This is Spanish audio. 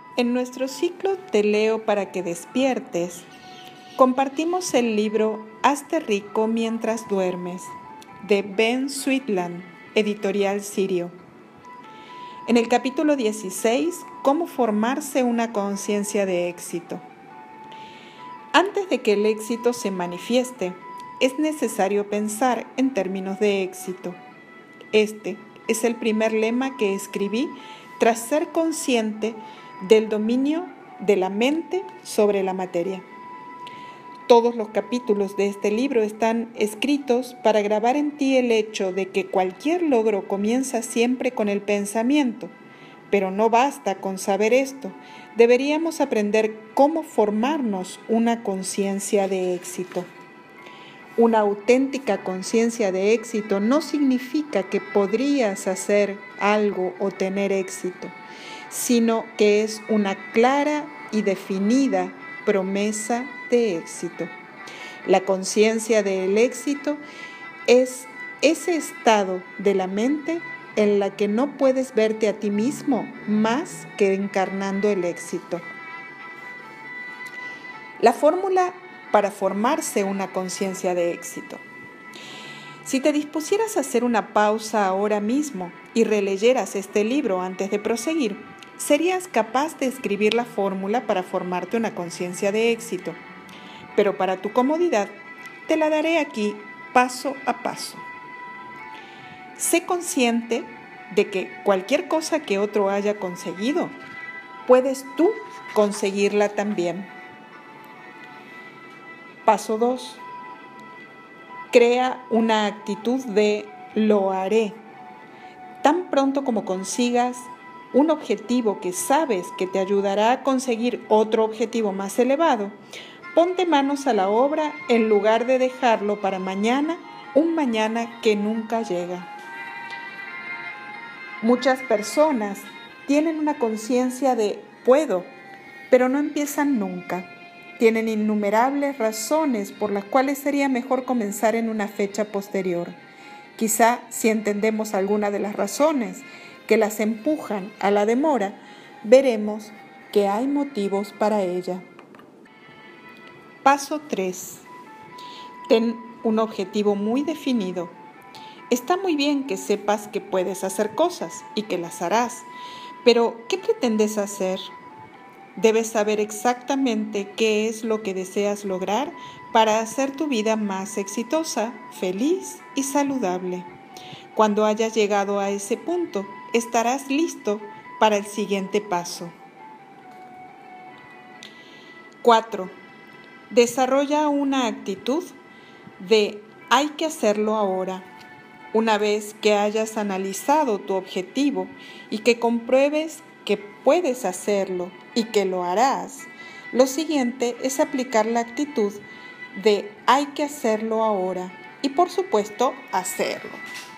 En nuestro ciclo Te leo para que despiertes, compartimos el libro Hazte rico mientras duermes, de Ben Sweetland, editorial Sirio. En el capítulo 16, Cómo formarse una conciencia de éxito. Antes de que el éxito se manifieste, es necesario pensar en términos de éxito. Este es el primer lema que escribí tras ser consciente del dominio de la mente sobre la materia. Todos los capítulos de este libro están escritos para grabar en ti el hecho de que cualquier logro comienza siempre con el pensamiento, pero no basta con saber esto. Deberíamos aprender cómo formarnos una conciencia de éxito. Una auténtica conciencia de éxito no significa que podrías hacer algo o tener éxito, sino que es una clara y definida promesa de éxito. La conciencia del éxito es ese estado de la mente en la que no puedes verte a ti mismo más que encarnando el éxito. La fórmula para formarse una conciencia de éxito. Si te dispusieras a hacer una pausa ahora mismo y releyeras este libro antes de proseguir, serías capaz de escribir la fórmula para formarte una conciencia de éxito. Pero para tu comodidad, te la daré aquí paso a paso. Sé consciente de que cualquier cosa que otro haya conseguido, puedes tú conseguirla también. Paso 2. Crea una actitud de lo haré. Tan pronto como consigas un objetivo que sabes que te ayudará a conseguir otro objetivo más elevado, ponte manos a la obra en lugar de dejarlo para mañana, un mañana que nunca llega. Muchas personas tienen una conciencia de puedo, pero no empiezan nunca. Tienen innumerables razones por las cuales sería mejor comenzar en una fecha posterior. Quizá si entendemos alguna de las razones que las empujan a la demora, veremos que hay motivos para ella. Paso 3. Ten un objetivo muy definido. Está muy bien que sepas que puedes hacer cosas y que las harás, pero ¿qué pretendes hacer? Debes saber exactamente qué es lo que deseas lograr para hacer tu vida más exitosa, feliz y saludable. Cuando hayas llegado a ese punto, estarás listo para el siguiente paso. 4. Desarrolla una actitud de hay que hacerlo ahora. Una vez que hayas analizado tu objetivo y que compruebes que puedes hacerlo y que lo harás, lo siguiente es aplicar la actitud de hay que hacerlo ahora y por supuesto hacerlo.